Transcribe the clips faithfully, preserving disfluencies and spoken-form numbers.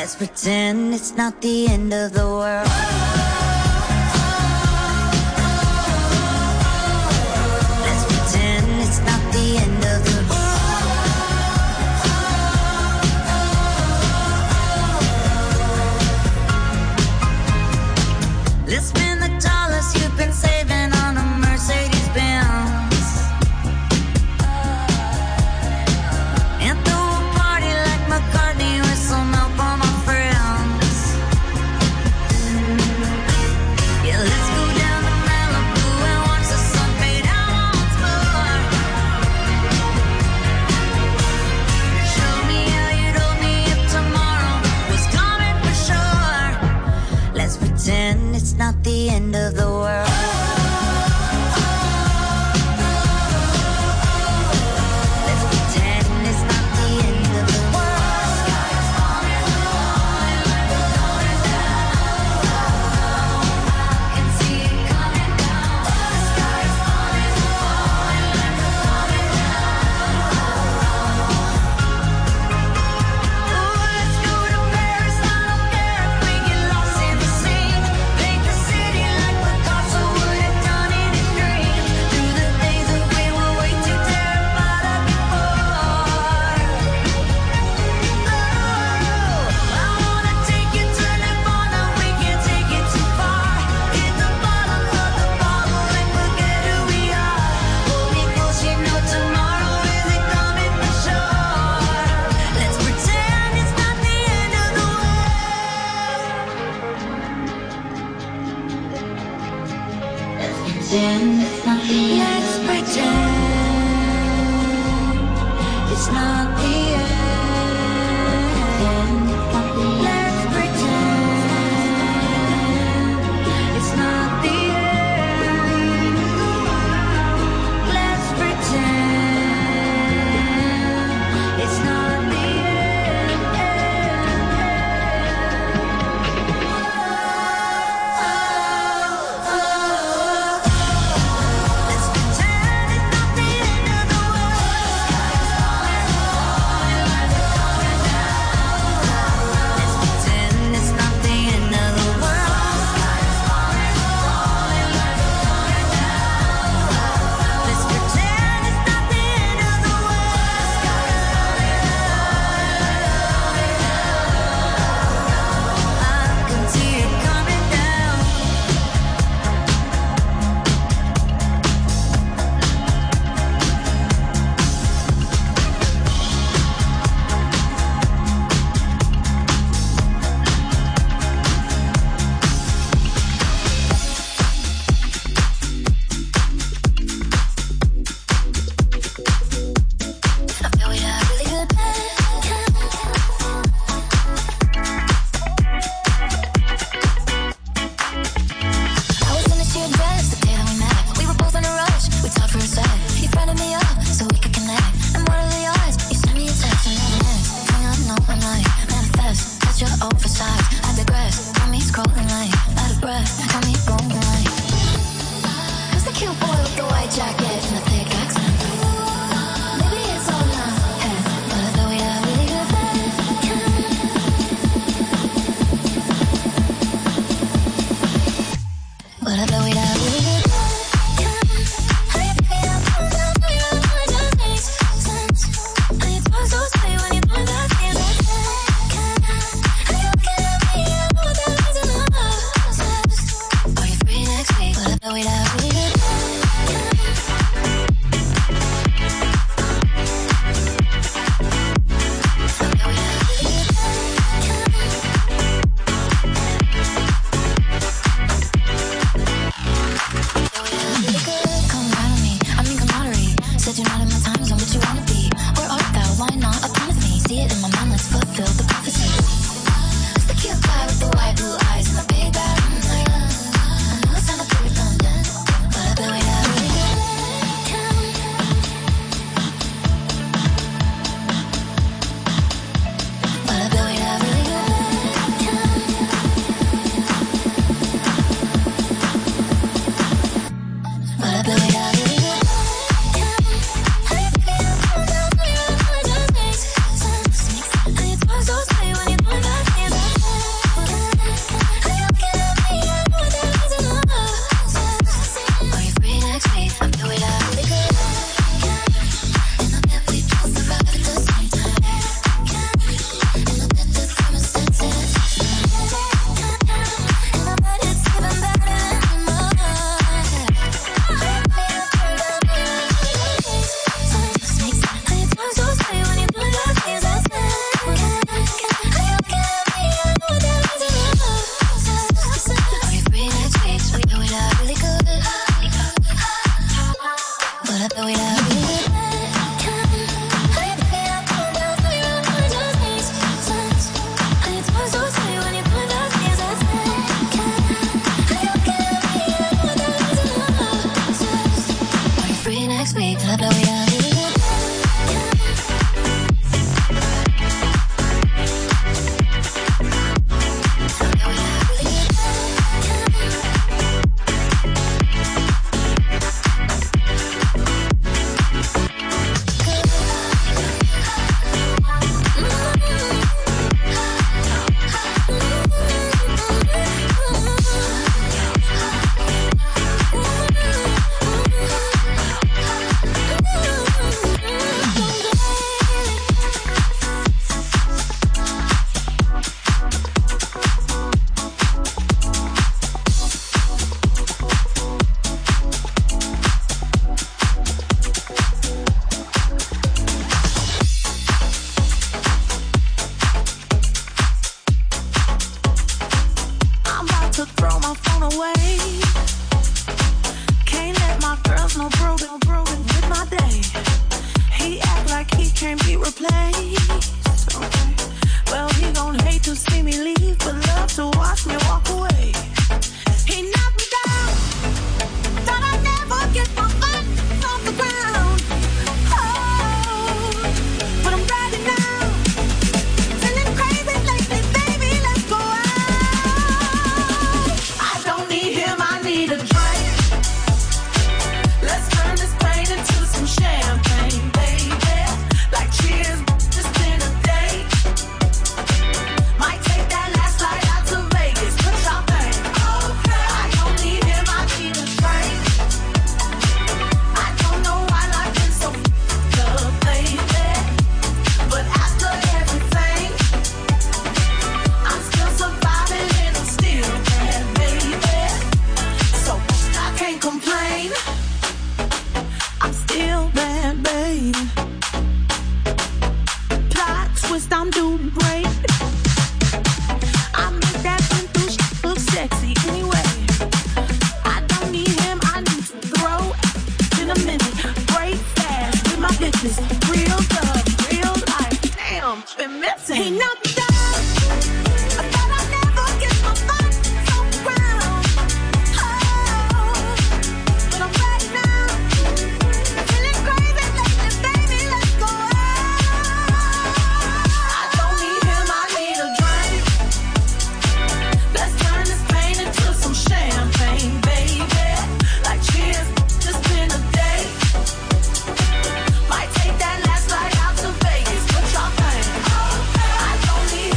pretend it's not the end of the world. Let's pretend it's not the end of the world. Let's spend the dollars you've been saving on a Mercedes Benz and throw a party like McCartney with some help from my friends. Yeah, let's go down to Malibu and watch the sun fade out once more. Show me how you told me if tomorrow was coming for sure. Let's pretend it's not the end of the world. Let's pretend it's not the end. Let's pretend it's not the end. Let's pretend it's not the so I don't need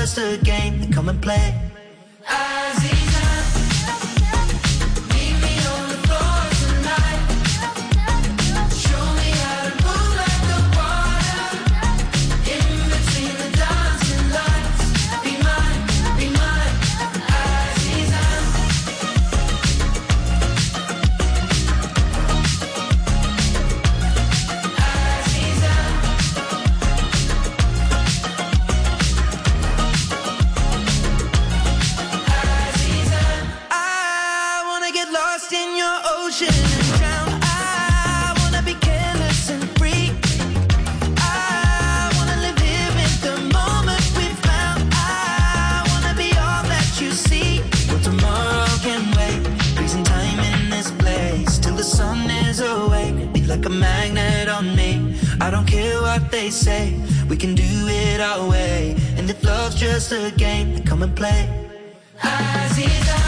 just a game, then come and play. Aziza, meet me on the floor tonight. Show me how to move like the water. In between the dancing lights. Be mine, be mine, Aziza. Aziza. I wanna get lost in your ocean and drown. I wanna be careless and free. I wanna live here in the moment we found. I wanna be all that you see. Well, tomorrow can wait. Freezing time in this place till the sun is awake. Be like a magnet on me. I don't care what they say. We can do it our way. And if love's just a game, then come and play. Aziza,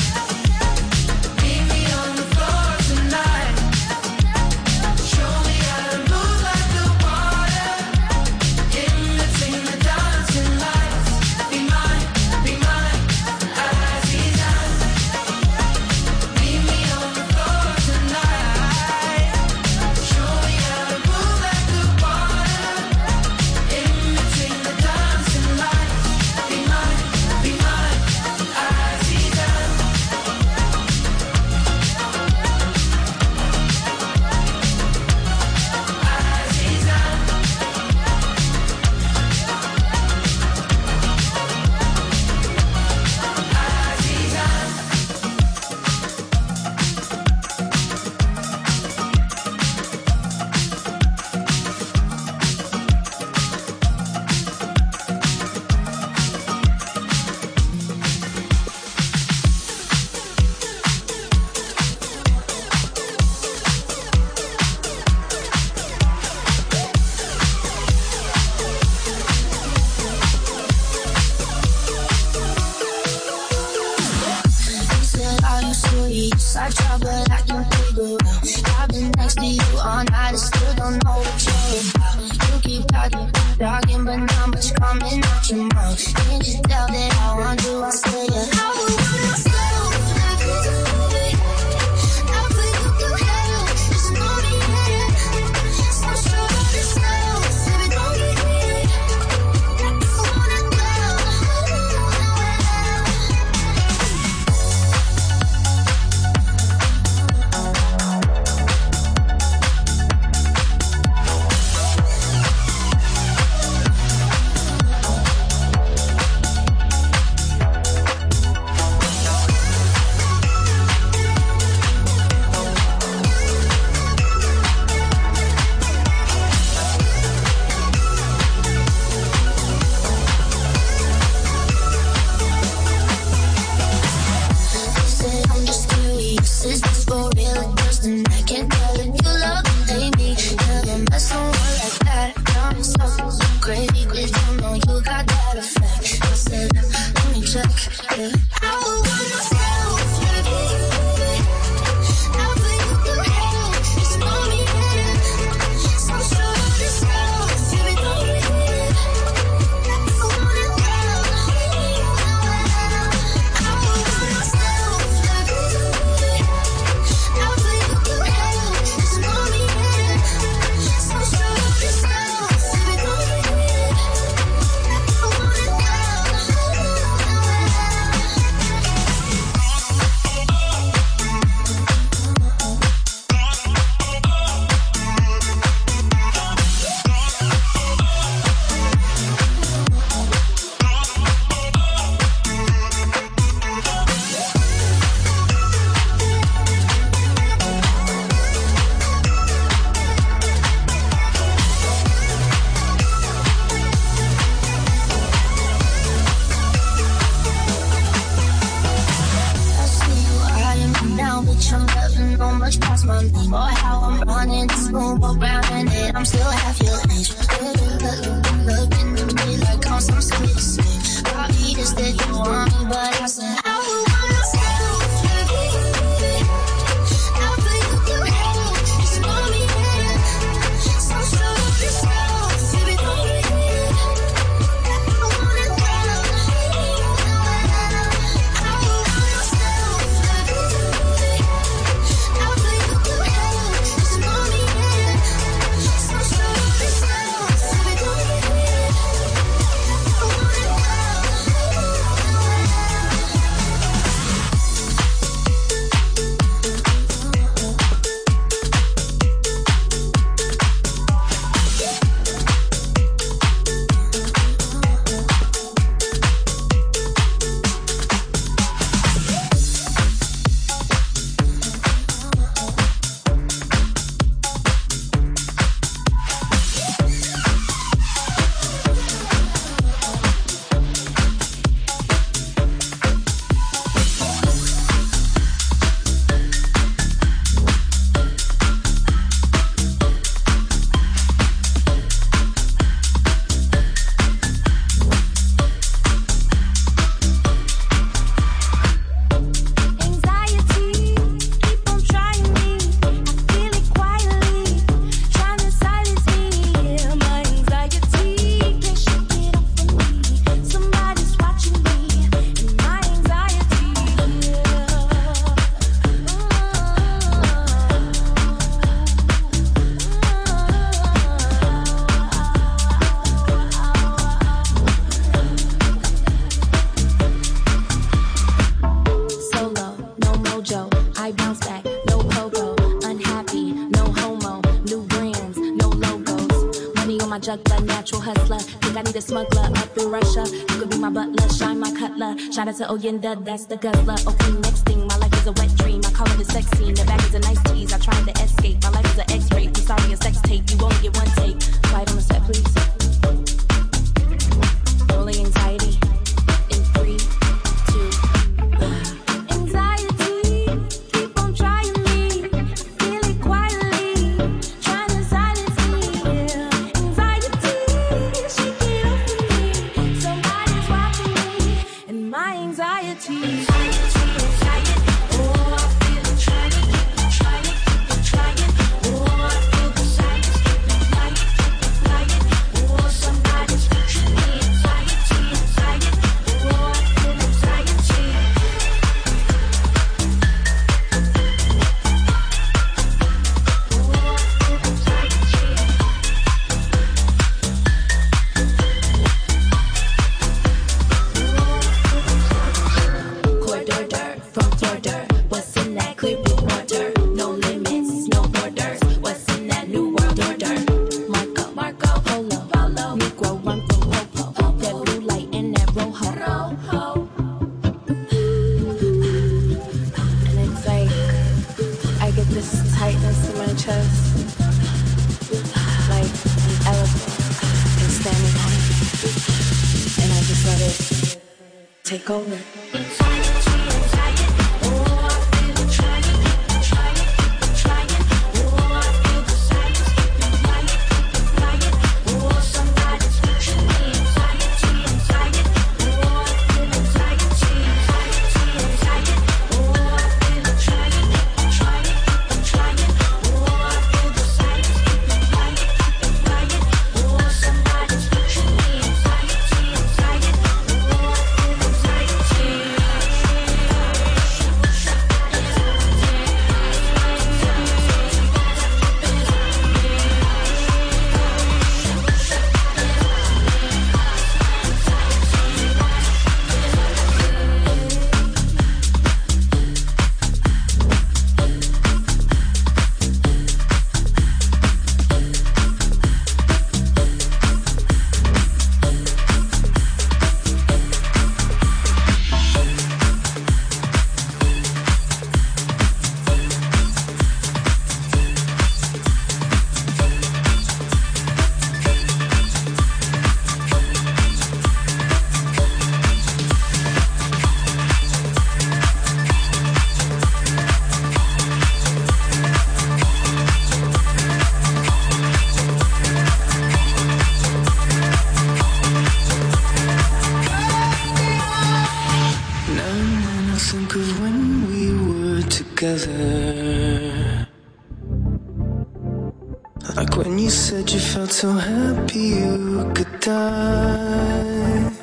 meet me on the floor tonight. Show me how to move like the water. In between the dancing lights. Be mine, be mine, Aziza. Meet me on the floor tonight. Show me how to move like the water. In between the dancing lights. Be mine, be mine, Aziza. Aziza. Aziza. You said, are you serious? I try, but I can't figure out. I've been next to you all night, I still don't know what you're about. You keep talking, talking, but not much coming out your mouth. Can't you tell that I want you? I say, yeah. I would wanna slow like this, baby. I'll put you through hell, just know me, yeah. So sure of yourself, baby, don't get me. I wanna go. You said I'm just curious, is this for real or just an act? Can't tell if you love and hate me. Never met someone like that. Got me so, so crazy, please don't know you got that effect. I said, let me check, yeah. I would wanna slow, baby. I'll put you through hell, just know me, yeah. So sure of yourself, baby, don't get me. I wanna go. I would wanna slow, baby. I'll put you through hell, just know me, yeah. So sure of yourself, baby, don't get me. I wanna go. I see you eyeing me now, bitch, I'm never know much past my name. Or how I'm running this room, walk around in it, I'm still half your age. Looking at me like I'm some serious thing. Obvious that you want me, but I said I would wanna slow, baby. I'll put you through hell, just know me, yeah. So sure of yourself, baby, don't get me. I wanna go. juggler, natural hustler. Think I need a smuggler up in Russia. You could be my butler, shine my cutler. Shout out to Oyenda, that's the guzzler. Okay, next thing, my life is a wet dream. I call it a sex scene. The bag is a nice tease. I tried to escape. My life is an X-ray. I'm sorry, a sex tape. You only get one take. Quiet on the set, please. Rolling anxiety. In three, two, one. Anxiety, keep on trying me. Feel it quietly, trying to silence me. Anxiety, shake it off of me. Somebody's watching me, and my anxiety. Anxiety, anxiety. Oh, I feel it trying, trying, trying. Oh, I feel the silence, lying, lying. Oh, somebody's watching me. Anxiety, anxiety. Oh, I feel anxiety. Corridor from Florida. What's in that clear blue water? No limits, no borders. What's in that new world order? Marco, Marco, Polo, Polo, Negro, run from Popo. That blue light in that rojo. Rojo. And it's like I get this tightness in my chest, like an elephant and standing on it, and I just let it take over. Anxiety, anxiety. Oh, I feel it trying, trying, trying. Oh, I feel the silence, lying, lying. Oh, somebody's watching me. Anxiety, anxiety. Oh, I feel anxiety, anxiety, anxiety. Oh, I feel it trying, trying, trying. Oh, I feel the silence, lying, lying. Oh, somebody's watching me. Anxiety, anxiety. Oh, I feel anxiety. Now and then I think of when we were together. Like when you said you felt so happy you could die.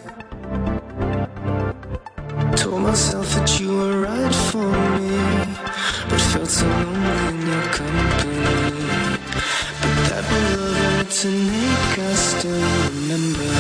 Told myself that you were right for me, but felt so lonely in your company. But that love and its innate, I still remember.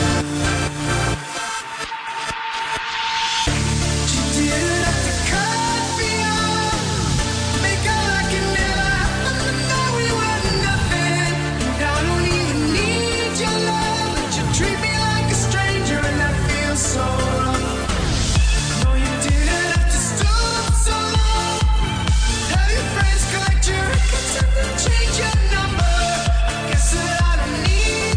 Change your number. I guess that I don't need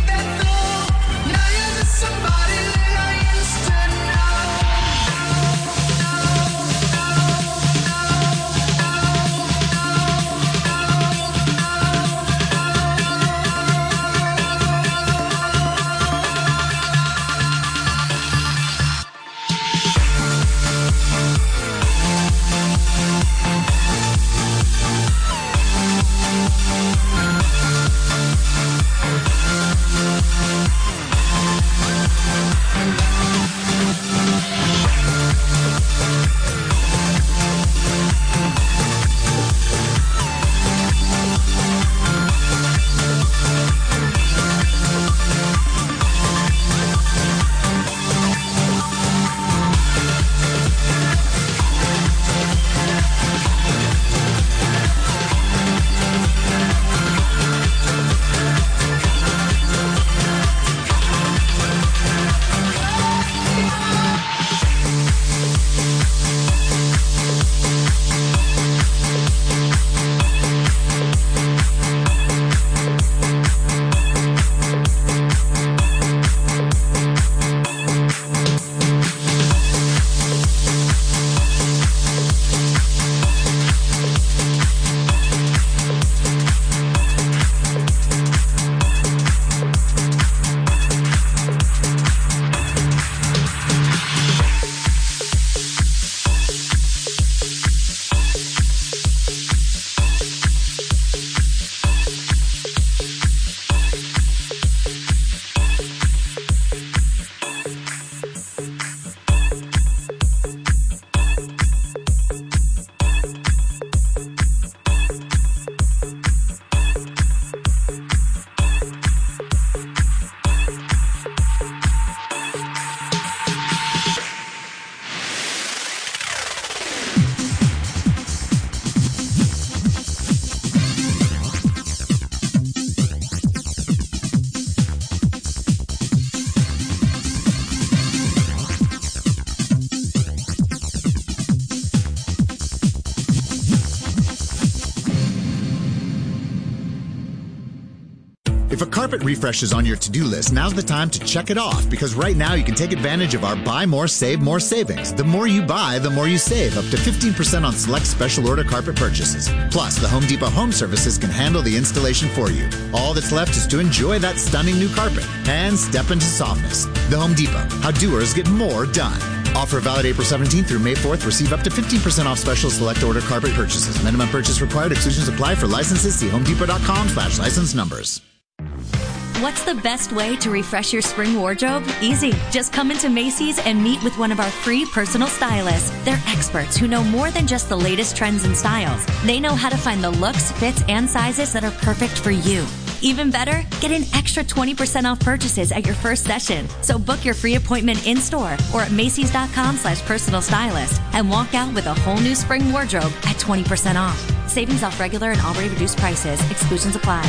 If a carpet refresh is on your to-do list, now's the time to check it off, because right now you can take advantage of our Buy More, Save More savings. The more you buy, the more you save, up to fifteen percent on select special order carpet purchases. Plus, the Home Depot Home Services can handle the installation for you. All that's left is to enjoy that stunning new carpet and step into softness. The Home Depot, how doers get more done. Offer valid April seventeenth through May fourth. Receive up to fifteen percent off special select order carpet purchases. Minimum purchase required. Exclusions apply. For licenses, see homedepot.com slash license numbers. What's the best way to refresh your spring wardrobe? Easy. Just come into Macy's and meet with one of our free personal stylists. They're experts who know more than just the latest trends and styles. They know how to find the looks, fits, and sizes that are perfect for you. Even better, get an extra twenty percent off purchases at your first session. So book your free appointment in-store or at Macy's.com slash personal stylist and walk out with a whole new spring wardrobe at twenty percent off. Savings off regular and already reduced prices. Exclusions apply.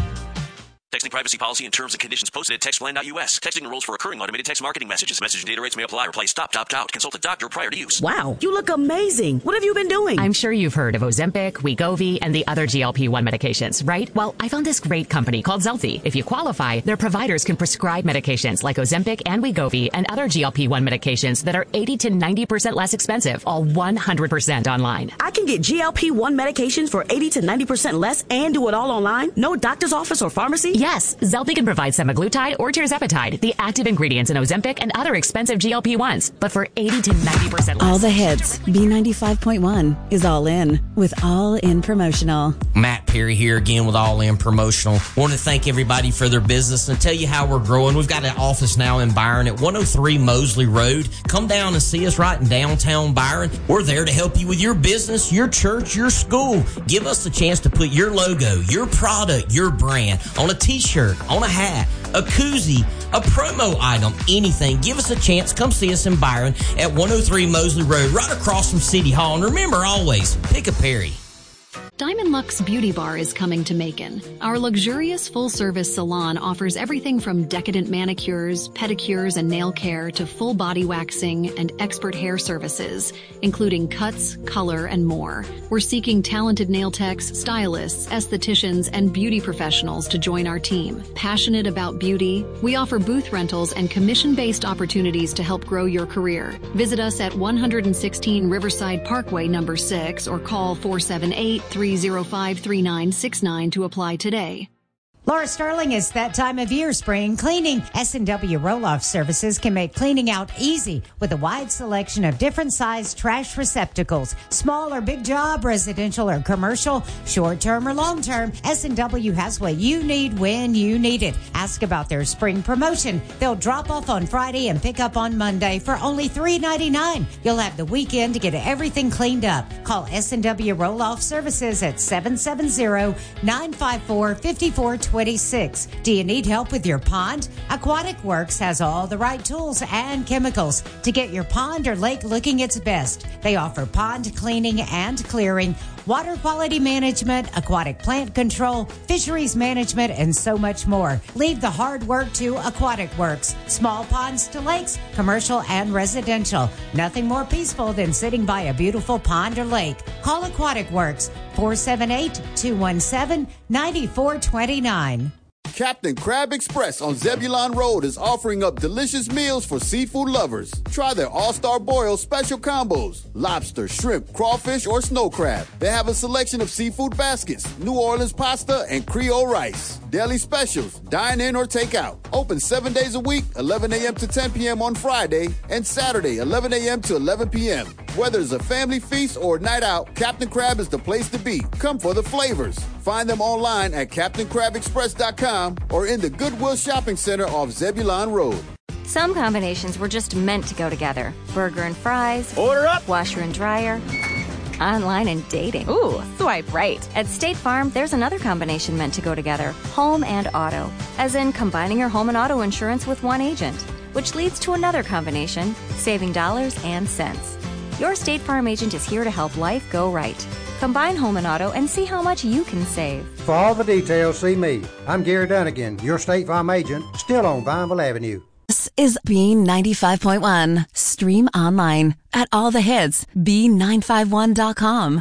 Texting privacy policy and terms and conditions posted at textplan dot U S. Texting enrolls for recurring automated text marketing messages. Message and data rates may apply. Reply stop, opt out. Consult a doctor prior to use. Wow, you look amazing. What have you been doing? I'm sure you've heard of Ozempic, Wegovy, and the other G L P one medications, right? Well, I found this great company called Zelfie. If you qualify, their providers can prescribe medications like Ozempic and Wegovy and other G L P one medications that are eighty to ninety percent less expensive, all one hundred percent online. I can get G L P one medications for eighty to ninety percent less and do it all online? No doctor's office or pharmacy? Yes, Zelfie can provide semaglutide or tirzepatide, the active ingredients in Ozempic and other expensive G L P ones, but for eighty to ninety percent less. All the hits. B ninety-five point one is All In with All In Promotional. Matt Perry here again with All In Promotional. Want to thank everybody for their business and tell you how we're growing. We've got an office now in Byron at one oh three Mosley Road. Come down and see us right in downtown Byron. We're there to help you with your business, your church, your school. Give us the chance to put your logo, your product, your brand on a t-shirt, on a hat, a koozie, a promo item, anything. Give us a chance. Come see us in Byron at one oh three Mosley Road, right across from City Hall. And remember, always, pick a Perry. Diamond Luxe Beauty Bar is coming to Macon. Our luxurious full-service salon offers everything from decadent manicures, pedicures, and nail care to full body waxing and expert hair services, including cuts, color, and more. We're seeking talented nail techs, stylists, estheticians, and beauty professionals to join our team. Passionate about beauty, we offer booth rentals and commission-based opportunities to help grow your career. Visit us at one sixteen Riverside Parkway, number six, or call four seven eight, three oh five, three nine six nine to apply today. Laura Sterling, is that time of year, spring cleaning. S and W Roll-Off Services can make cleaning out easy with a wide selection of different size trash receptacles. Small or big job, residential or commercial, short-term or long-term, S and W has what you need when you need it. Ask about their spring promotion. They'll drop off on Friday and pick up on Monday for only three ninety-nine. You'll have the weekend to get everything cleaned up. Call S and W Roll-Off Services at seven seven zero, nine five four, five four two zero. twenty-six. Do you need help with your pond? Aquatic Works has all the right tools and chemicals to get your pond or lake looking its best. They offer pond cleaning and clearing, water quality management, aquatic plant control, fisheries management, and so much more. Leave the hard work to Aquatic Works. Small ponds to lakes, commercial and residential. Nothing more peaceful than sitting by a beautiful pond or lake. Call Aquatic Works, four seven eight, two one seven, nine four two nine. Captain Crab Express on Zebulon Road is offering up delicious meals for seafood lovers. Try their All-Star Boil special combos. Lobster, shrimp, crawfish, or snow crab. They have a selection of seafood baskets, New Orleans pasta, and Creole rice. Daily specials, dine in or take out. Open seven days a week, eleven a.m. to ten p.m. on Friday, and Saturday, eleven a.m. to eleven p.m. Whether it's a family feast or night out, Captain Crab is the place to be. Come for the flavors. Find them online at captain crab express dot com or in the Goodwill Shopping Center off Zebulon Road. Some combinations were just meant to go together. Burger and fries. Order up. Washer and dryer. Online and dating. Ooh, swipe right. At State Farm, there's another combination meant to go together. Home and auto. As in combining your home and auto insurance with one agent. Which leads to another combination, saving dollars and cents. Your State Farm agent is here to help life go right. Combine home and auto and see how much you can save. For all the details, see me. I'm Gary Dunnigan, your State Farm agent, still on Vineville Avenue. This is B ninety-five point one. Stream online at all the hits, B nine five one dot com.